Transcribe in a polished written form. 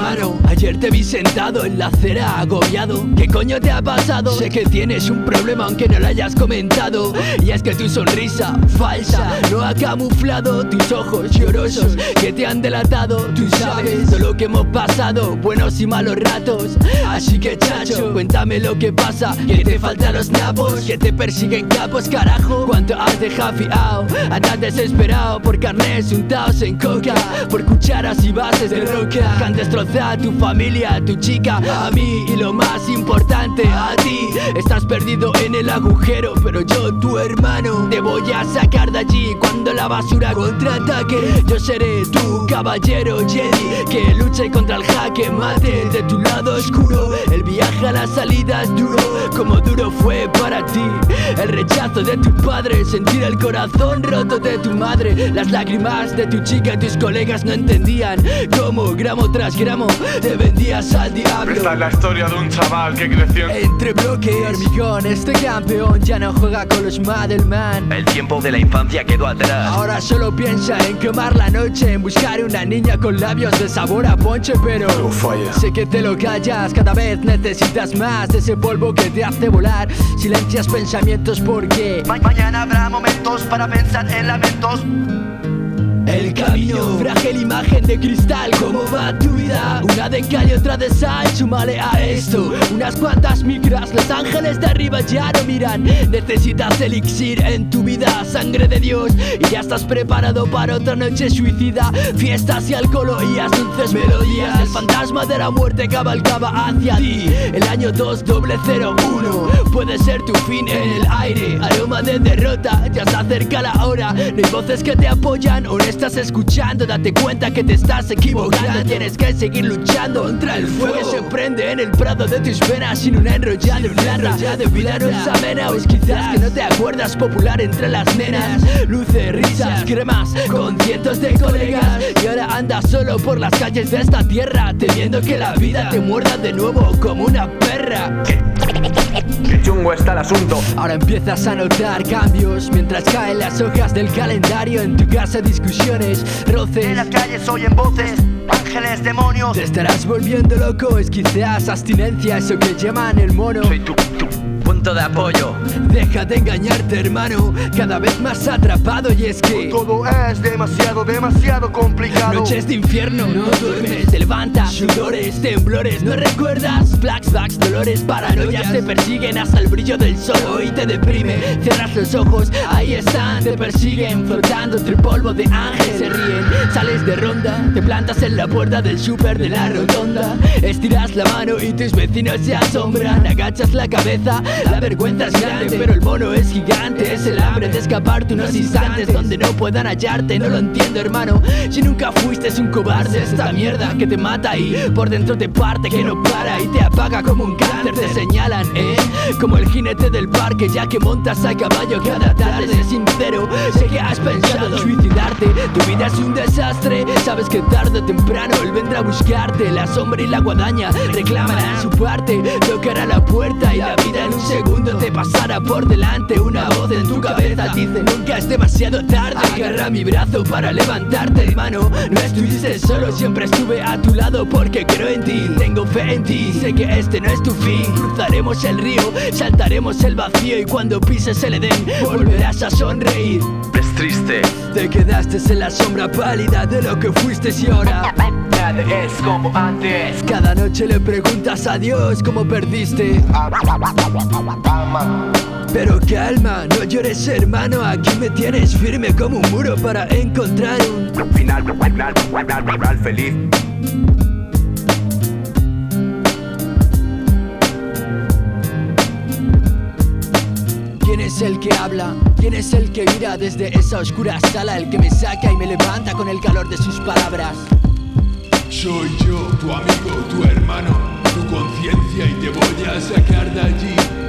hermano. Ayer te vi sentado en la acera agobiado. ¿Qué coño te ha pasado? Sé que tienes un problema aunque no lo hayas comentado. Y es que tu sonrisa falsa no ha camuflado tus ojos llorosos que te han delatado. Tú sabes todo lo que hemos pasado, buenos y malos ratos. Así que chacho, cuéntame lo que pasa, que te faltan los napos, que te persiguen capos, carajo. ¿Cuánto has dejado fiao? Andas desesperado por carnés untados en coca, por cucharas y bases de roca que han destrozado a tu familia, a tu chica, a mí y lo más importante, a ti. Estás perdido en el agujero, pero yo, tu hermano, te voy a sacar de allí cuando la basura contraataque. Yo seré tu caballero Jedi que luche contra el jaque mate de tu lado oscuro. El viaje a la salida es duro, como duro fue para ti el rechazo de tu padre, sentir el corazón roto de tu madre, las lágrimas de tu chica y tus colegas no entendían cómo gramo tras gramo te vendías al diablo. Esta es la historia de un chaval que creció entre bloques. Hormigón, este campeón ya no juega con los Madelman. El tiempo de la infancia quedó atrás. Ahora solo piensa en quemar la noche, en buscar una niña con labios de sabor a ponche. Pero sé que te lo callas, cada vez necesitas más de ese polvo que te hace volar. Silencias pensamientos porque mañana habrá momentos para pensar en lamentos. El camino, frágil imagen de cristal, ¿cómo va tu vida? Una de cal y otra de sal, súmale a esto unas cuantas micras, los ángeles de arriba ya no miran. Necesitas elixir en tu vida, sangre de Dios, y ya estás preparado para otra noche suicida. Fiestas y alcohol oías dulces melodías, el fantasma de la muerte cabalgaba hacia ti. El año 2001 puede ser tu fin en el aire, aroma de derrota, ya se acerca la hora. No hay voces que te apoyan, estás escuchando, date cuenta que te estás equivocando. Tienes que seguir luchando contra el fuego que se prende en el prado de tus venas, sin una enrollada, vida no es amena. O es quizás que no te acuerdas, popular entre las nenas, luces, risas, cremas con cientos de colegas. Y ahora andas solo por las calles de esta tierra, temiendo que la vida te muerda de nuevo como una perra. Qué chungo está el asunto. Ahora empiezas a notar cambios mientras caen las hojas del calendario. En tu casa discusiones, roces, en las calles oyen voces, ángeles, demonios. Te estarás volviendo loco, es quizás abstinencia, eso que llaman el mono. Soy tu punto de apoyo. Deja de engañarte, hermano, cada vez más atrapado. Y es que todo es demasiado complicado. Noches de infierno, no duermes, te levantas, sudores, temblores, no recuerdas, flashbacks, dolores, paranoias te persiguen hasta el brillo del sol y te deprime. Cierras los ojos, ahí están, te persiguen, flotando entre polvo de ángel, se ríen. Sales de ronda, te plantas en la puerta del súper de la rotonda, estiras la mano y tus vecinos se asombran. Agachas la cabeza, la vergüenza es grande, pero el mono es gigante. Es el hambre de escaparte unos instantes donde no puedan hallarte. No lo entiendo, hermano, si nunca fuiste un cobarde. Esta mierda que te mata y por dentro te parte, que no para y te apaga como un cáncer. Te señalan, como el jinete del parque, ya que montas a caballo cada tarde. Sé sincero, sé que has pensado suicidarte. Tu vida es un desastre, sabes que tarde o temprano él vendrá a buscarte. La sombra y la guadaña reclamarán su parte. Tocará la puerta y la vida en un segundo te pasará por delante. Una voz en tu cabeza dice nunca es demasiado tarde. Agarra mi brazo para levantarte, hermano. No estuviste solo, siempre estuve a tu lado porque creo en ti, tengo fe en ti. Sé que este no es tu fin, cruzaremos el río, saltaremos el vacío y cuando pises el Edén volverás a sonreír. Es triste, te quedaste en la sombra pálida de lo que fuiste y ahora nada es como antes. Cada noche le preguntas a Dios cómo perdiste. Pero calma, no llores, hermano, aquí me tienes firme como un muro para encontrar un final feliz. ¿Quién es el que habla? ¿Quién es el que mira desde esa oscura sala? El que me saca y me levanta con el calor de sus palabras. Soy yo, tu amigo, tu hermano, tu conciencia y te voy a sacar de allí.